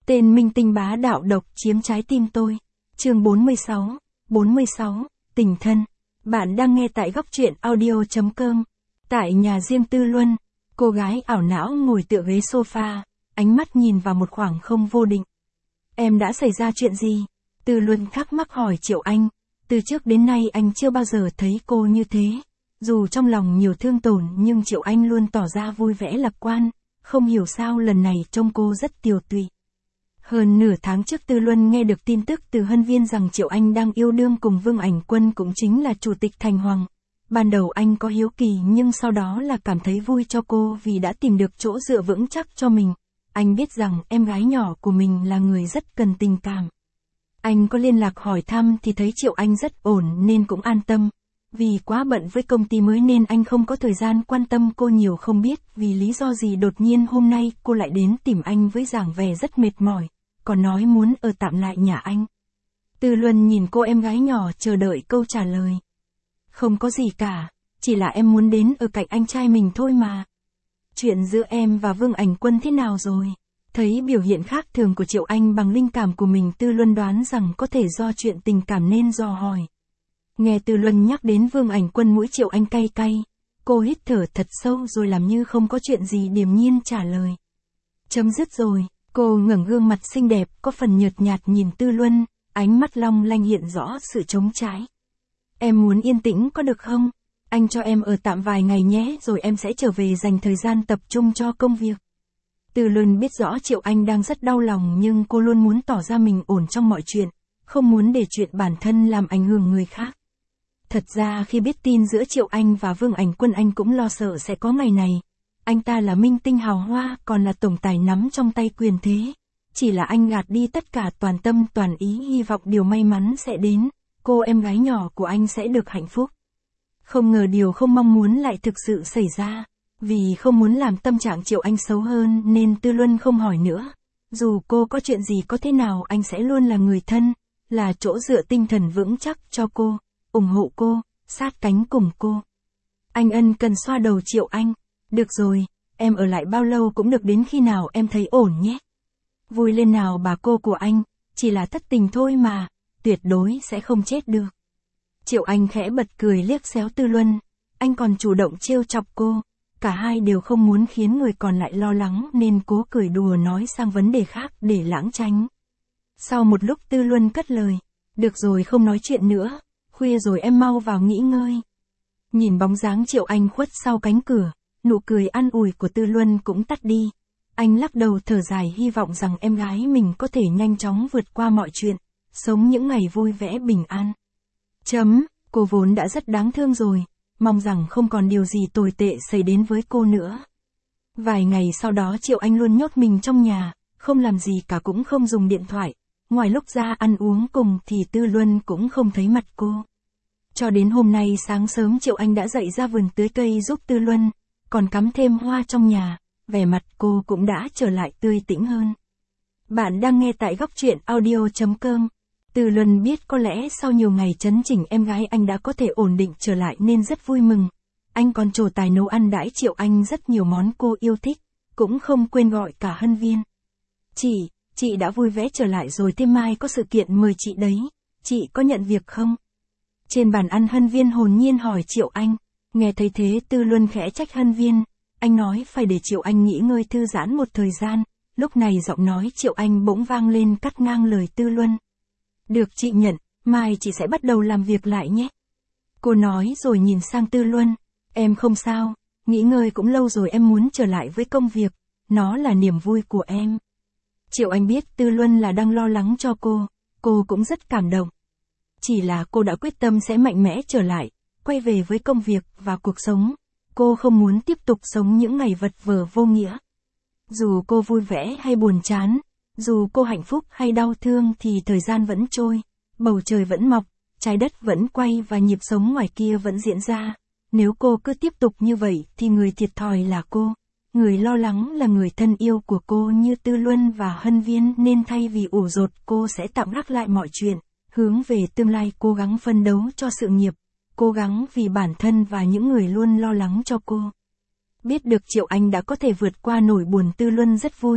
Tên minh tinh bá đạo độc chiếm trái tim tôi. Chương 46, tình thân. Bạn đang nghe tại góc truyện audio.com. Tại nhà riêng Tư Luân, cô gái ảo não ngồi tựa ghế sofa, ánh mắt nhìn vào một khoảng không vô định. Em đã xảy ra chuyện gì? Tư Luân thắc mắc hỏi Triệu Anh. Từ trước đến nay anh chưa bao giờ thấy cô như thế. Dù trong lòng nhiều thương tổn nhưng Triệu Anh luôn tỏ ra vui vẻ lạc quan. Không hiểu sao lần này trông cô rất tiều tụy. Hơn nửa tháng trước Tư Luân nghe được tin tức từ Hân Viên rằng Triệu Anh đang yêu đương cùng Vương Ảnh Quân, cũng chính là chủ tịch Thành Hoàng. Ban đầu anh có hiếu kỳ nhưng sau đó là cảm thấy vui cho cô vì đã tìm được chỗ dựa vững chắc cho mình. Anh biết rằng em gái nhỏ của mình là người rất cần tình cảm. Anh có liên lạc hỏi thăm thì thấy Triệu Anh rất ổn nên cũng an tâm. Vì quá bận với công ty mới nên anh không có thời gian quan tâm cô nhiều, không biết vì lý do gì đột nhiên hôm nay cô lại đến tìm anh với dáng vẻ rất mệt mỏi, còn nói muốn ở tạm lại nhà anh. Tư Luân nhìn cô em gái nhỏ chờ đợi câu trả lời. Không có gì cả, chỉ là em muốn đến ở cạnh anh trai mình thôi mà. Chuyện giữa em và Vương Ảnh Quân thế nào rồi? Thấy biểu hiện khác thường của Triệu Anh bằng linh cảm của mình, Tư Luân đoán rằng có thể do chuyện tình cảm nên dò hỏi. Nghe Tư Luân nhắc đến Vương Ảnh Quân, mũi Triệu Anh cay cay. Cô hít thở thật sâu rồi làm như không có chuyện gì điềm nhiên trả lời. Chấm dứt rồi. Cô ngẩng gương mặt xinh đẹp có phần nhợt nhạt nhìn Tư Luân, ánh mắt long lanh hiện rõ sự trống trái. Em muốn yên tĩnh có được không? Anh cho em ở tạm vài ngày nhé, rồi em sẽ trở về dành thời gian tập trung cho công việc. Tư Luân biết rõ Triệu Anh đang rất đau lòng nhưng cô luôn muốn tỏ ra mình ổn trong mọi chuyện, không muốn để chuyện bản thân làm ảnh hưởng người khác. Thật ra khi biết tin giữa Triệu Anh và Vương Ảnh Quân, anh cũng lo sợ sẽ có ngày này. Anh ta là minh tinh hào hoa, còn là tổng tài nắm trong tay quyền thế. Chỉ là anh gạt đi tất cả, toàn tâm toàn ý hy vọng điều may mắn sẽ đến, cô em gái nhỏ của anh sẽ được hạnh phúc. Không ngờ điều không mong muốn lại thực sự xảy ra. Vì không muốn làm tâm trạng Triệu Anh xấu hơn nên Tư Luân không hỏi nữa. Dù cô có chuyện gì có thế nào, anh sẽ luôn là người thân, là chỗ dựa tinh thần vững chắc cho cô, ủng hộ cô, sát cánh cùng cô. Anh ân cần xoa đầu Triệu Anh. Được rồi, em ở lại bao lâu cũng được, đến khi nào em thấy ổn nhé. Vui lên nào bà cô của anh, chỉ là thất tình thôi mà, tuyệt đối sẽ không chết được. Triệu Anh khẽ bật cười liếc xéo Tư Luân, anh còn chủ động trêu chọc cô. Cả hai đều không muốn khiến người còn lại lo lắng nên cố cười đùa nói sang vấn đề khác để lãng tránh. Sau một lúc Tư Luân cất lời, được rồi không nói chuyện nữa, khuya rồi em mau vào nghỉ ngơi. Nhìn bóng dáng Triệu Anh khuất sau cánh cửa, nụ cười an ủi của Tư Luân cũng tắt đi. Anh lắc đầu thở dài, hy vọng rằng em gái mình có thể nhanh chóng vượt qua mọi chuyện, sống những ngày vui vẻ bình an. Cô vốn đã rất đáng thương rồi, mong rằng không còn điều gì tồi tệ xảy đến với cô nữa. Vài ngày sau đó Triệu Anh luôn nhốt mình trong nhà, không làm gì cả, cũng không dùng điện thoại. Ngoài lúc ra ăn uống cùng thì Tư Luân cũng không thấy mặt cô. Cho đến hôm nay sáng sớm Triệu Anh đã dậy ra vườn tưới cây giúp Tư Luân, còn cắm thêm hoa trong nhà, vẻ mặt cô cũng đã trở lại tươi tỉnh hơn. Bạn đang nghe tại góc truyện audio.com. Tư Luân biết có lẽ sau nhiều ngày chấn chỉnh em gái anh đã có thể ổn định trở lại nên rất vui mừng. Anh còn trổ tài nấu ăn đãi Triệu Anh rất nhiều món cô yêu thích, cũng không quên gọi cả Hân Viên. Chị đã vui vẻ trở lại rồi, thêm mai có sự kiện mời chị đấy, chị có nhận việc không? Trên bàn ăn Hân Viên hồn nhiên hỏi Triệu Anh. Nghe thấy thế Tư Luân khẽ trách Hân Viên, anh nói phải để Triệu Anh nghỉ ngơi thư giãn một thời gian. Lúc này giọng nói Triệu Anh bỗng vang lên cắt ngang lời Tư Luân. Được, chị nhận, mai chị sẽ bắt đầu làm việc lại nhé. Cô nói rồi nhìn sang Tư Luân, em không sao, nghỉ ngơi cũng lâu rồi, em muốn trở lại với công việc, nó là niềm vui của em. Triệu Anh biết Tư Luân là đang lo lắng cho cô cũng rất cảm động. Chỉ là cô đã quyết tâm sẽ mạnh mẽ trở lại, quay về với công việc và cuộc sống. Cô không muốn tiếp tục sống những ngày vật vờ vô nghĩa. Dù cô vui vẻ hay buồn chán, dù cô hạnh phúc hay đau thương thì thời gian vẫn trôi, bầu trời vẫn mọc, trái đất vẫn quay và nhịp sống ngoài kia vẫn diễn ra. Nếu cô cứ tiếp tục như vậy thì người thiệt thòi là cô. Người lo lắng là người thân yêu của cô như Tư Luân và Hân Viên, nên thay vì ủ rột cô sẽ tạm gác lại mọi chuyện, hướng về tương lai cố gắng phân đấu cho sự nghiệp, cố gắng vì bản thân và những người luôn lo lắng cho cô. Biết được Triệu Anh đã có thể vượt qua nỗi buồn, Tư Luân rất vui.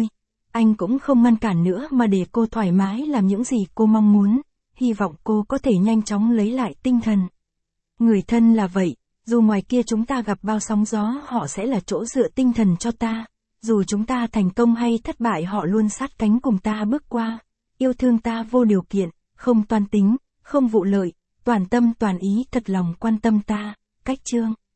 Anh cũng không ngăn cản nữa mà để cô thoải mái làm những gì cô mong muốn, hy vọng cô có thể nhanh chóng lấy lại tinh thần. Người thân là vậy, dù ngoài kia chúng ta gặp bao sóng gió họ sẽ là chỗ dựa tinh thần cho ta, dù chúng ta thành công hay thất bại họ luôn sát cánh cùng ta bước qua, yêu thương ta vô điều kiện, không toan tính, không vụ lợi, toàn tâm toàn ý thật lòng quan tâm ta. Cách chương